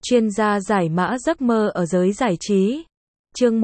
chuyên gia giải mã giấc mơ ở giới giải trí. Chương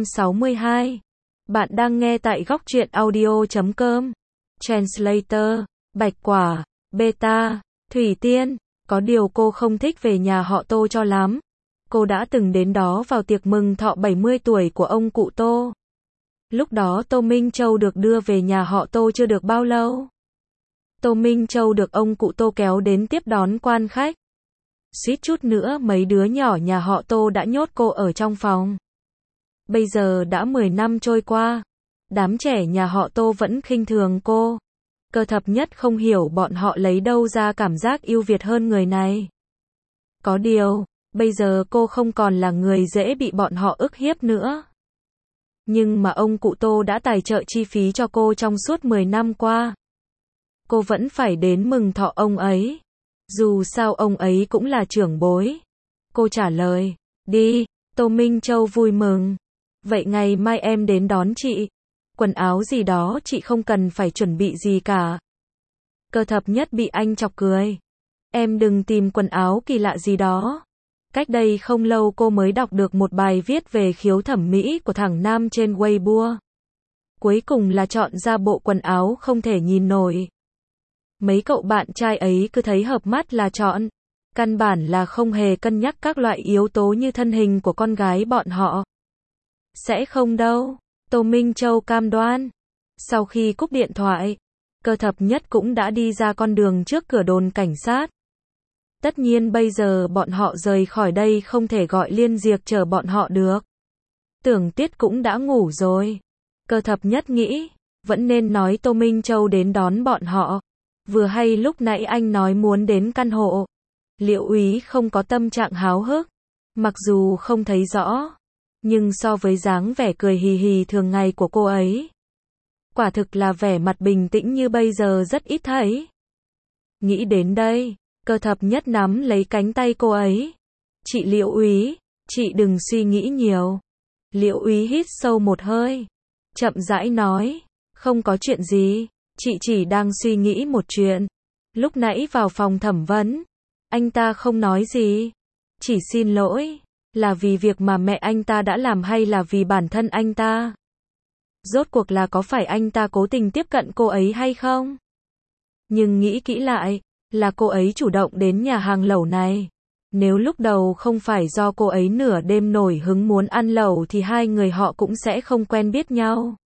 162. Bạn đang nghe tại góc truyện audio.com. Translator, Bạch Quả, Beta, Thủy Tiên. Có điều cô không thích về nhà họ Tô cho lắm. Cô đã từng đến đó vào tiệc mừng thọ 70 tuổi của ông cụ Tô. Lúc đó Tô Minh Châu được đưa về nhà họ Tô chưa được bao lâu. Tô Minh Châu được ông cụ Tô kéo đến tiếp đón quan khách. Suýt chút nữa mấy đứa nhỏ nhà họ Tô đã nhốt cô ở trong phòng. Bây giờ đã 10 năm trôi qua, đám trẻ nhà họ Tô vẫn khinh thường cô. Cơ Thập Nhất không hiểu bọn họ lấy đâu ra cảm giác ưu việt hơn người này. Có điều, bây giờ cô không còn là người dễ bị bọn họ ức hiếp nữa. Nhưng mà ông cụ Tô đã tài trợ chi phí cho cô trong suốt 10 năm qua. Cô vẫn phải đến mừng thọ ông ấy. Dù sao ông ấy cũng là trưởng bối. Cô trả lời, đi. Tô Minh Châu vui mừng. Vậy ngày mai em đến đón chị. Quần áo gì đó chị không cần phải chuẩn bị gì cả. Cơ Thập Nhất bị anh chọc cười. Em đừng tìm quần áo kỳ lạ gì đó. Cách đây không lâu cô mới đọc được một bài viết về khiếu thẩm mỹ của thằng Nam trên Weibo. Cuối cùng là chọn ra bộ quần áo không thể nhìn nổi. Mấy cậu bạn trai ấy cứ thấy hợp mắt là chọn. Căn bản là không hề cân nhắc các loại yếu tố như thân hình của con gái bọn họ. Sẽ không đâu, Tô Minh Châu cam đoan. Sau khi cúp điện thoại, Cơ Thập Nhất cũng đã đi ra con đường trước cửa đồn cảnh sát. Tất nhiên bây giờ bọn họ rời khỏi đây không thể gọi Liên Diệp chở bọn họ được. Tưởng Tiết cũng đã ngủ rồi. Cơ Thập Nhất nghĩ, vẫn nên nói Tô Minh Châu đến đón bọn họ. Vừa hay lúc nãy anh nói muốn đến căn hộ. Liệu úy không có tâm trạng háo hức. Mặc dù không thấy rõ, nhưng so với dáng vẻ cười hì hì thường ngày của cô ấy, quả thực là vẻ mặt bình tĩnh như bây giờ rất ít thấy. Nghĩ đến đây, Cơ Thập Nhất nắm lấy cánh tay cô ấy. Chị Liệu úy, chị đừng suy nghĩ nhiều. Liệu úy hít sâu một hơi, chậm rãi nói, không có chuyện gì, chị chỉ đang suy nghĩ một chuyện. Lúc nãy vào phòng thẩm vấn, anh ta không nói gì, chỉ xin lỗi. Là vì việc mà mẹ anh ta đã làm hay là vì bản thân anh ta? Rốt cuộc là có phải anh ta cố tình tiếp cận cô ấy hay không? Nhưng nghĩ kỹ lại, là cô ấy chủ động đến nhà hàng lẩu này. Nếu lúc đầu không phải do cô ấy nửa đêm nổi hứng muốn ăn lẩu thì hai người họ cũng sẽ không quen biết nhau.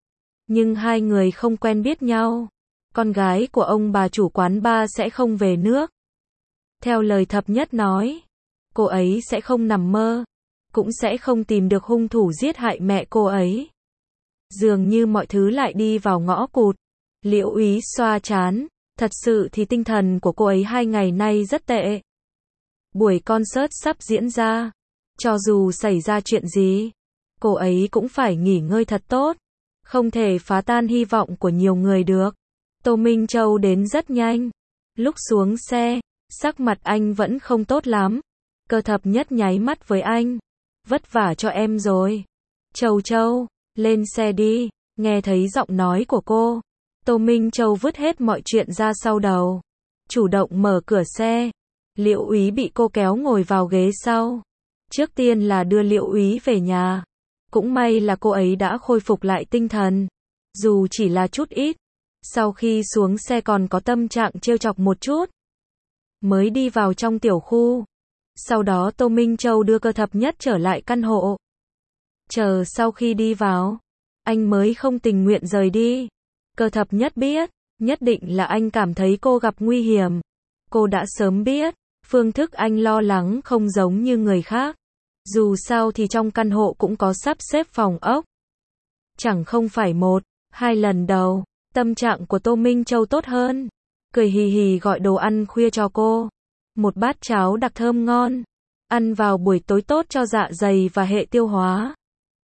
Nhưng hai người không quen biết nhau, con gái của ông bà chủ quán bar sẽ không về nước. Theo lời Thập Nhất nói, cô ấy sẽ không nằm mơ, cũng sẽ không tìm được hung thủ giết hại mẹ cô ấy. Dường như mọi thứ lại đi vào ngõ cụt. Liễu úy xoa trán, thật sự thì tinh thần của cô ấy 2 ngày nay rất tệ. Buổi concert sắp diễn ra, cho dù xảy ra chuyện gì, cô ấy cũng phải nghỉ ngơi thật tốt, không thể phá tan hy vọng của nhiều người được. Tô Minh Châu đến rất nhanh. Lúc xuống xe, sắc mặt anh vẫn không tốt lắm. Cơ Thập Nhất nháy mắt với anh. Vất vả cho em rồi. Châu Châu, lên xe đi. Nghe thấy giọng nói của cô, Tô Minh Châu vứt hết mọi chuyện ra sau đầu, chủ động mở cửa xe. Liệu úy bị cô kéo ngồi vào ghế sau. Trước tiên là đưa Liệu úy về nhà. Cũng may là cô ấy đã khôi phục lại tinh thần, dù chỉ là chút ít. Sau khi xuống xe còn có tâm trạng trêu chọc một chút, mới đi vào trong tiểu khu. Sau đó Tô Minh Châu đưa Cơ Thập Nhất trở lại căn hộ. Chờ sau khi đi vào, anh mới không tình nguyện rời đi. Cơ Thập Nhất biết, nhất định là anh cảm thấy cô gặp nguy hiểm. Cô đã sớm biết, phương thức anh lo lắng không giống như người khác. Dù sao thì trong căn hộ cũng có sắp xếp phòng ốc. Chẳng không phải 1, 2 lần đầu, tâm trạng của Tô Minh Châu tốt hơn. Cười hì hì gọi đồ ăn khuya cho cô. Một bát cháo đặc thơm ngon. Ăn vào buổi tối tốt cho dạ dày và hệ tiêu hóa.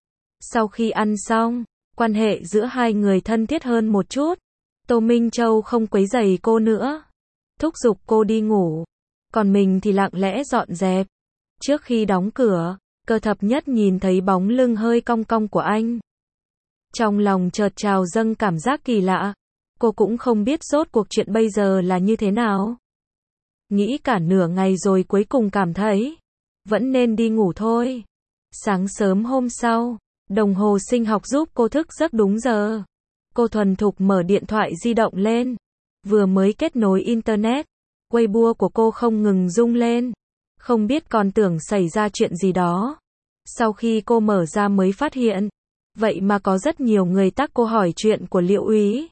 Sau khi ăn xong, quan hệ giữa hai người thân thiết hơn một chút. Tô Minh Châu không quấy rầy cô nữa, thúc giục cô đi ngủ. Còn mình thì lặng lẽ dọn dẹp. Trước khi đóng cửa, Cơ Thập Nhất nhìn thấy bóng lưng hơi cong cong của anh. Trong lòng chợt trào dâng cảm giác kỳ lạ. Cô cũng không biết rốt cuộc chuyện bây giờ là như thế nào. Nghĩ cả nửa ngày rồi cuối cùng cảm thấy vẫn nên đi ngủ thôi. Sáng sớm hôm sau, đồng hồ sinh học giúp cô thức giấc đúng giờ. Cô thuần thục mở điện thoại di động lên. Vừa mới kết nối internet, Weibo của cô không ngừng rung lên. Không biết còn tưởng xảy ra chuyện gì đó. Sau khi cô mở ra mới phát hiện, vậy mà có rất nhiều người tag cô hỏi chuyện của Liễu Úy.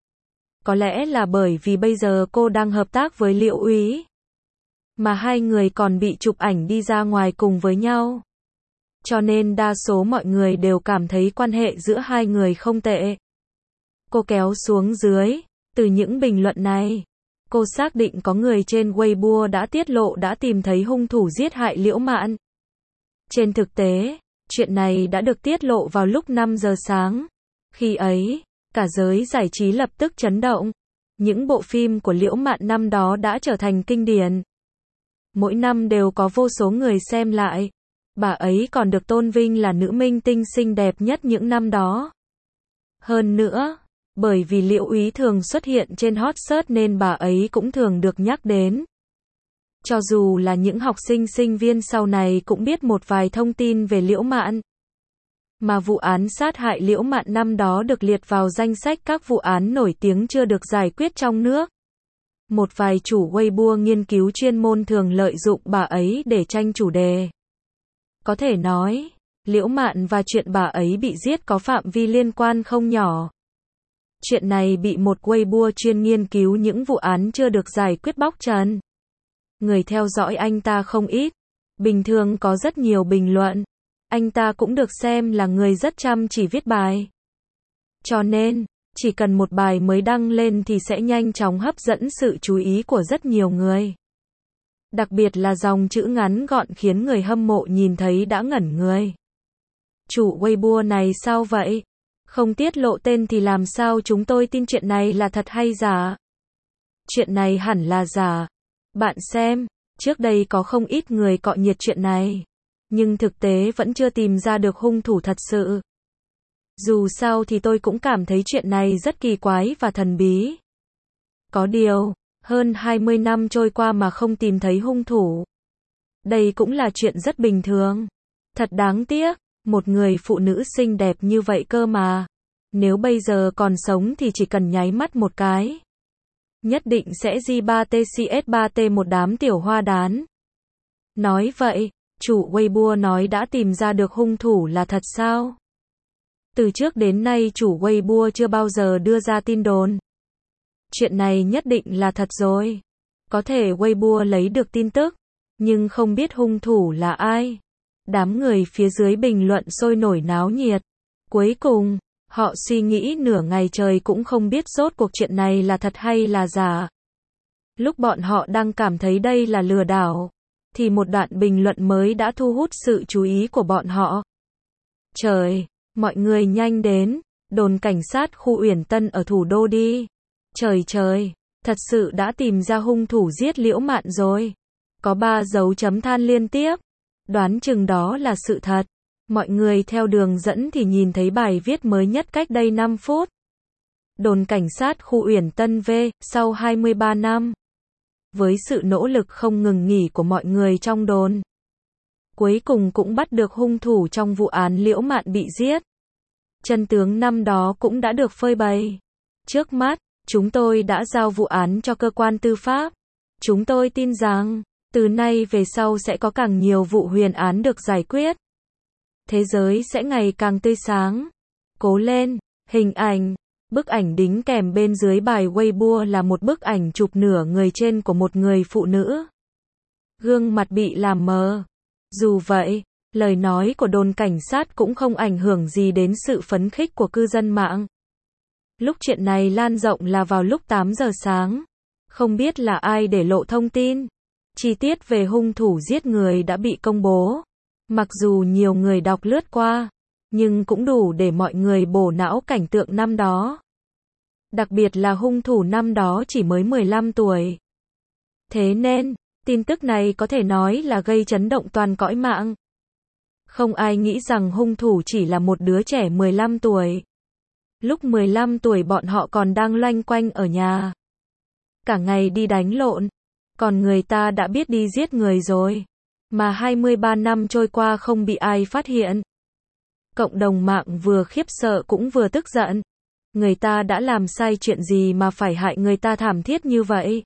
Có lẽ là bởi vì bây giờ cô đang hợp tác với Liễu Úy, mà hai người còn bị chụp ảnh đi ra ngoài cùng với nhau. Cho nên đa số mọi người đều cảm thấy quan hệ giữa hai người không tệ. Cô kéo xuống dưới, từ những bình luận này, cô xác định có người trên Weibo đã tiết lộ đã tìm thấy hung thủ giết hại Liễu Mạn. Trên thực tế, chuyện này đã được tiết lộ vào lúc 5 giờ sáng. Khi ấy, cả giới giải trí lập tức chấn động. Những bộ phim của Liễu Mạn năm đó đã trở thành kinh điển. Mỗi năm đều có vô số người xem lại. Bà ấy còn được tôn vinh là nữ minh tinh xinh đẹp nhất những năm đó. Hơn nữa, bởi vì Liễu Úy thường xuất hiện trên hot search nên bà ấy cũng thường được nhắc đến. Cho dù là những học sinh sinh viên sau này cũng biết một vài thông tin về Liễu Mạn. Mà vụ án sát hại Liễu Mạn năm đó được liệt vào danh sách các vụ án nổi tiếng chưa được giải quyết trong nước. Một vài chủ Weibo nghiên cứu chuyên môn thường lợi dụng bà ấy để tranh chủ đề. Có thể nói, Liễu Mạn và chuyện bà ấy bị giết có phạm vi liên quan không nhỏ. Chuyện này bị một Weibo chuyên nghiên cứu những vụ án chưa được giải quyết bóc trần. Người theo dõi anh ta không ít. Bình thường có rất nhiều bình luận. Anh ta cũng được xem là người rất chăm chỉ viết bài. Cho nên, chỉ cần một bài mới đăng lên thì sẽ nhanh chóng hấp dẫn sự chú ý của rất nhiều người. Đặc biệt là dòng chữ ngắn gọn khiến người hâm mộ nhìn thấy đã ngẩn người. Chủ Weibo này sao vậy? Không tiết lộ tên thì làm sao chúng tôi tin chuyện này là thật hay giả? Chuyện này hẳn là giả. Bạn xem, trước đây có không ít người cọ nhiệt chuyện này. Nhưng thực tế vẫn chưa tìm ra được hung thủ thật sự. Dù sao thì tôi cũng cảm thấy chuyện này rất kỳ quái và thần bí. Có điều, hơn 20 năm trôi qua mà không tìm thấy hung thủ. Đây cũng là chuyện rất bình thường. Thật đáng tiếc, một người phụ nữ xinh đẹp như vậy cơ mà. Nếu bây giờ còn sống thì chỉ cần nháy mắt một cái. Nhất định sẽ J3TCS3T một đám tiểu hoa đán. Nói vậy, chủ Weibo nói đã tìm ra được hung thủ là thật sao? Từ trước đến nay chủ Weibo chưa bao giờ đưa ra tin đồn. Chuyện này nhất định là thật rồi. Có thể Weibo lấy được tin tức, nhưng không biết hung thủ là ai. Đám người phía dưới bình luận sôi nổi náo nhiệt. Cuối cùng, họ suy nghĩ nửa ngày trời cũng không biết rốt cuộc chuyện này là thật hay là giả. Lúc bọn họ đang cảm thấy đây là lừa đảo, thì một đoạn bình luận mới đã thu hút sự chú ý của bọn họ. Trời, mọi người nhanh đến, đồn cảnh sát khu Uyển Tân ở thủ đô đi. Trời trời, thật sự đã tìm ra hung thủ giết Liễu Mạn rồi. Có 3 dấu chấm than liên tiếp. Đoán chừng đó là sự thật. Mọi người theo đường dẫn thì nhìn thấy bài viết mới nhất cách đây 5 phút. Đồn cảnh sát khu Uyển Tân V, sau 23 năm. Với sự nỗ lực không ngừng nghỉ của mọi người trong đồn, cuối cùng cũng bắt được hung thủ trong vụ án Liễu Mạn bị giết. Chân tướng năm đó cũng đã được phơi bày. Trước mắt, chúng tôi đã giao vụ án cho cơ quan tư pháp. Chúng tôi tin rằng, từ nay về sau sẽ có càng nhiều vụ huyền án được giải quyết. Thế giới sẽ ngày càng tươi sáng. Cố lên, hình ảnh. Bức ảnh đính kèm bên dưới bài Weibo là một bức ảnh chụp nửa người trên của một người phụ nữ. Gương mặt bị làm mờ. Dù vậy, lời nói của đồn cảnh sát cũng không ảnh hưởng gì đến sự phấn khích của cư dân mạng. Lúc chuyện này lan rộng là vào lúc 8 giờ sáng. Không biết là ai để lộ thông tin. Chi tiết về hung thủ giết người đã bị công bố. Mặc dù nhiều người đọc lướt qua, nhưng cũng đủ để mọi người bổ não cảnh tượng năm đó. Đặc biệt là hung thủ năm đó chỉ mới 15 tuổi. Thế nên, tin tức này có thể nói là gây chấn động toàn cõi mạng. Không ai nghĩ rằng hung thủ chỉ là một đứa trẻ 15 tuổi. Lúc 15 tuổi bọn họ còn đang loanh quanh ở nhà. Cả ngày đi đánh lộn. Còn người ta đã biết đi giết người rồi. Mà 23 năm trôi qua không bị ai phát hiện. Cộng đồng mạng vừa khiếp sợ cũng vừa tức giận. Người ta đã làm sai chuyện gì mà phải hại người ta thảm thiết như vậy?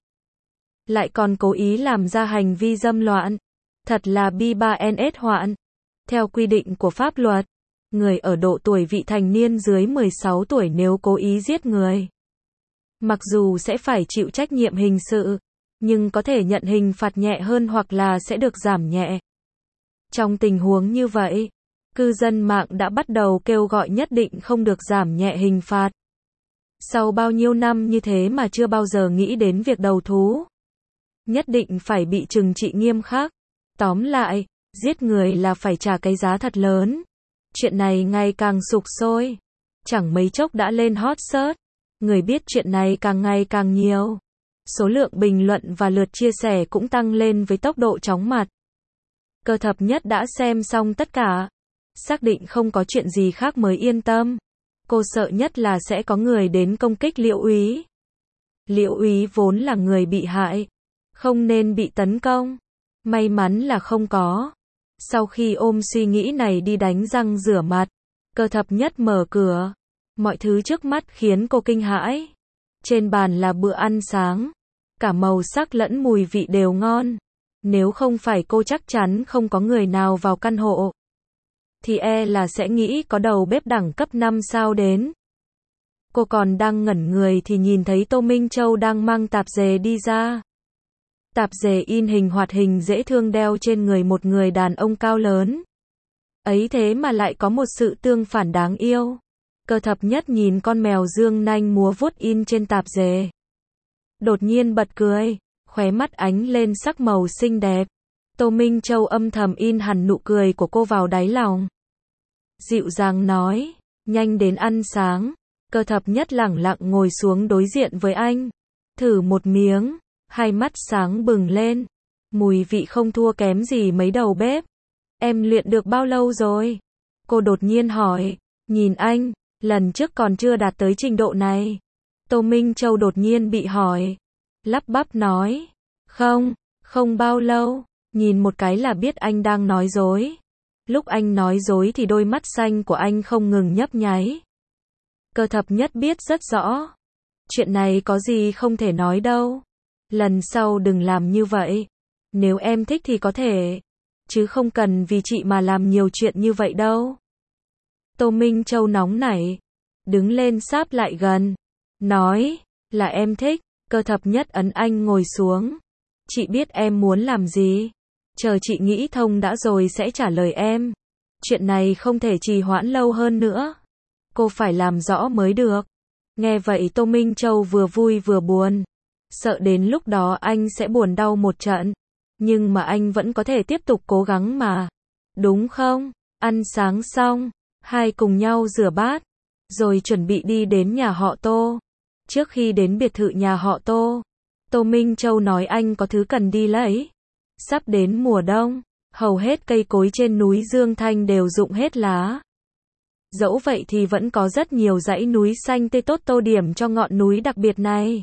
Lại còn cố ý làm ra hành vi dâm loạn. Thật là bi ba NS hoạn. Theo quy định của pháp luật, người ở độ tuổi vị thành niên dưới 16 tuổi nếu cố ý giết người, mặc dù sẽ phải chịu trách nhiệm hình sự, nhưng có thể nhận hình phạt nhẹ hơn hoặc là sẽ được giảm nhẹ. Trong tình huống như vậy, cư dân mạng đã bắt đầu kêu gọi nhất định không được giảm nhẹ hình phạt. Sau bao nhiêu năm như thế mà chưa bao giờ nghĩ đến việc đầu thú. Nhất định phải bị trừng trị nghiêm khắc. Tóm lại, giết người là phải trả cái giá thật lớn. Chuyện này ngày càng sục sôi. Chẳng mấy chốc đã lên hot search. Người biết chuyện này càng ngày càng nhiều. Số lượng bình luận và lượt chia sẻ cũng tăng lên với tốc độ chóng mặt. Cơ thập nhất đã xem xong tất cả. Xác định không có chuyện gì khác mới yên tâm. Cô sợ nhất là sẽ có người đến công kích Liễu úy. Liễu úy vốn là người bị hại, không nên bị tấn công. May mắn là không có. Sau khi ôm suy nghĩ này đi đánh răng rửa mặt, Cơ thập nhất mở cửa. Mọi thứ trước mắt khiến cô kinh hãi. Trên bàn là bữa ăn sáng. Cả màu sắc lẫn mùi vị đều ngon. Nếu không phải cô chắc chắn không có người nào vào căn hộ, thì là sẽ nghĩ có đầu bếp đẳng cấp 5 sao đến. Cô còn đang ngẩn người thì nhìn thấy Tô Minh Châu đang mang tạp dề đi ra. Tạp dề in hình hoạt hình dễ thương đeo trên người một người đàn ông cao lớn. Ấy thế mà lại có một sự tương phản đáng yêu. Cơ thập nhất nhìn con mèo dương nanh múa vuốt in trên tạp dề. Đột nhiên bật cười, khóe mắt ánh lên sắc màu xinh đẹp. Tô Minh Châu âm thầm in hẳn nụ cười của cô vào đáy lòng. Dịu dàng nói, nhanh đến ăn sáng. Cơ thập nhất lẳng lặng ngồi xuống đối diện với anh. Thử một miếng, hai mắt sáng bừng lên. Mùi vị không thua kém gì mấy đầu bếp. Em luyện được bao lâu rồi? Cô đột nhiên hỏi, nhìn anh, lần trước còn chưa đạt tới trình độ này. Tô Minh Châu đột nhiên bị hỏi. Lắp bắp nói, không bao lâu. Nhìn một cái là biết anh đang nói dối. Lúc anh nói dối thì đôi mắt xanh của anh không ngừng nhấp nháy. Cơ thập nhất biết rất rõ. Chuyện này có gì không thể nói đâu. Lần sau đừng làm như vậy. Nếu em thích thì có thể. Chứ không cần vì chị mà làm nhiều chuyện như vậy đâu. Tô Minh Châu nóng nảy. Đứng lên sáp lại gần. Nói, là em thích. Cơ thập nhất ấn anh ngồi xuống. Chị biết em muốn làm gì. Chờ chị nghĩ thông đã rồi sẽ trả lời em. Chuyện này không thể trì hoãn lâu hơn nữa. Cô phải làm rõ mới được. Nghe vậy Tô Minh Châu vừa vui vừa buồn. Sợ đến lúc đó anh sẽ buồn đau một trận. Nhưng mà anh vẫn có thể tiếp tục cố gắng mà. Đúng không? Ăn sáng xong, hai cùng nhau rửa bát. Rồi chuẩn bị đi đến nhà họ Tô. Trước khi đến biệt thự nhà họ Tô, Tô Minh Châu nói anh có thứ cần đi lấy. Sắp đến mùa đông, hầu hết cây cối trên núi Dương Thanh đều rụng hết lá. Dẫu vậy thì vẫn có rất nhiều dãy núi xanh tươi tốt tô điểm cho ngọn núi đặc biệt này.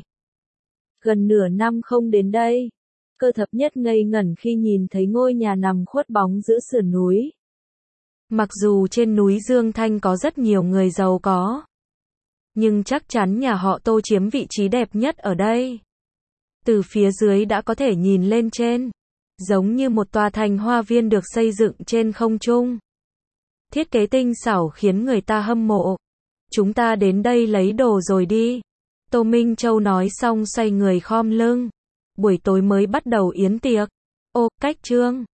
Gần nửa năm không đến đây, Cơ thập nhất ngây ngẩn khi nhìn thấy ngôi nhà nằm khuất bóng giữa sườn núi. Mặc dù trên núi Dương Thanh có rất nhiều người giàu có, nhưng chắc chắn nhà họ Tô chiếm vị trí đẹp nhất ở đây. Từ phía dưới đã có thể nhìn lên trên, giống như một tòa thành hoa viên được xây dựng trên không trung. Thiết kế tinh xảo khiến người ta hâm mộ. Chúng ta đến đây lấy đồ rồi đi. Tô Minh Châu nói xong xoay người khom lưng. Buổi tối mới bắt đầu yến tiệc. Ô, cách trương.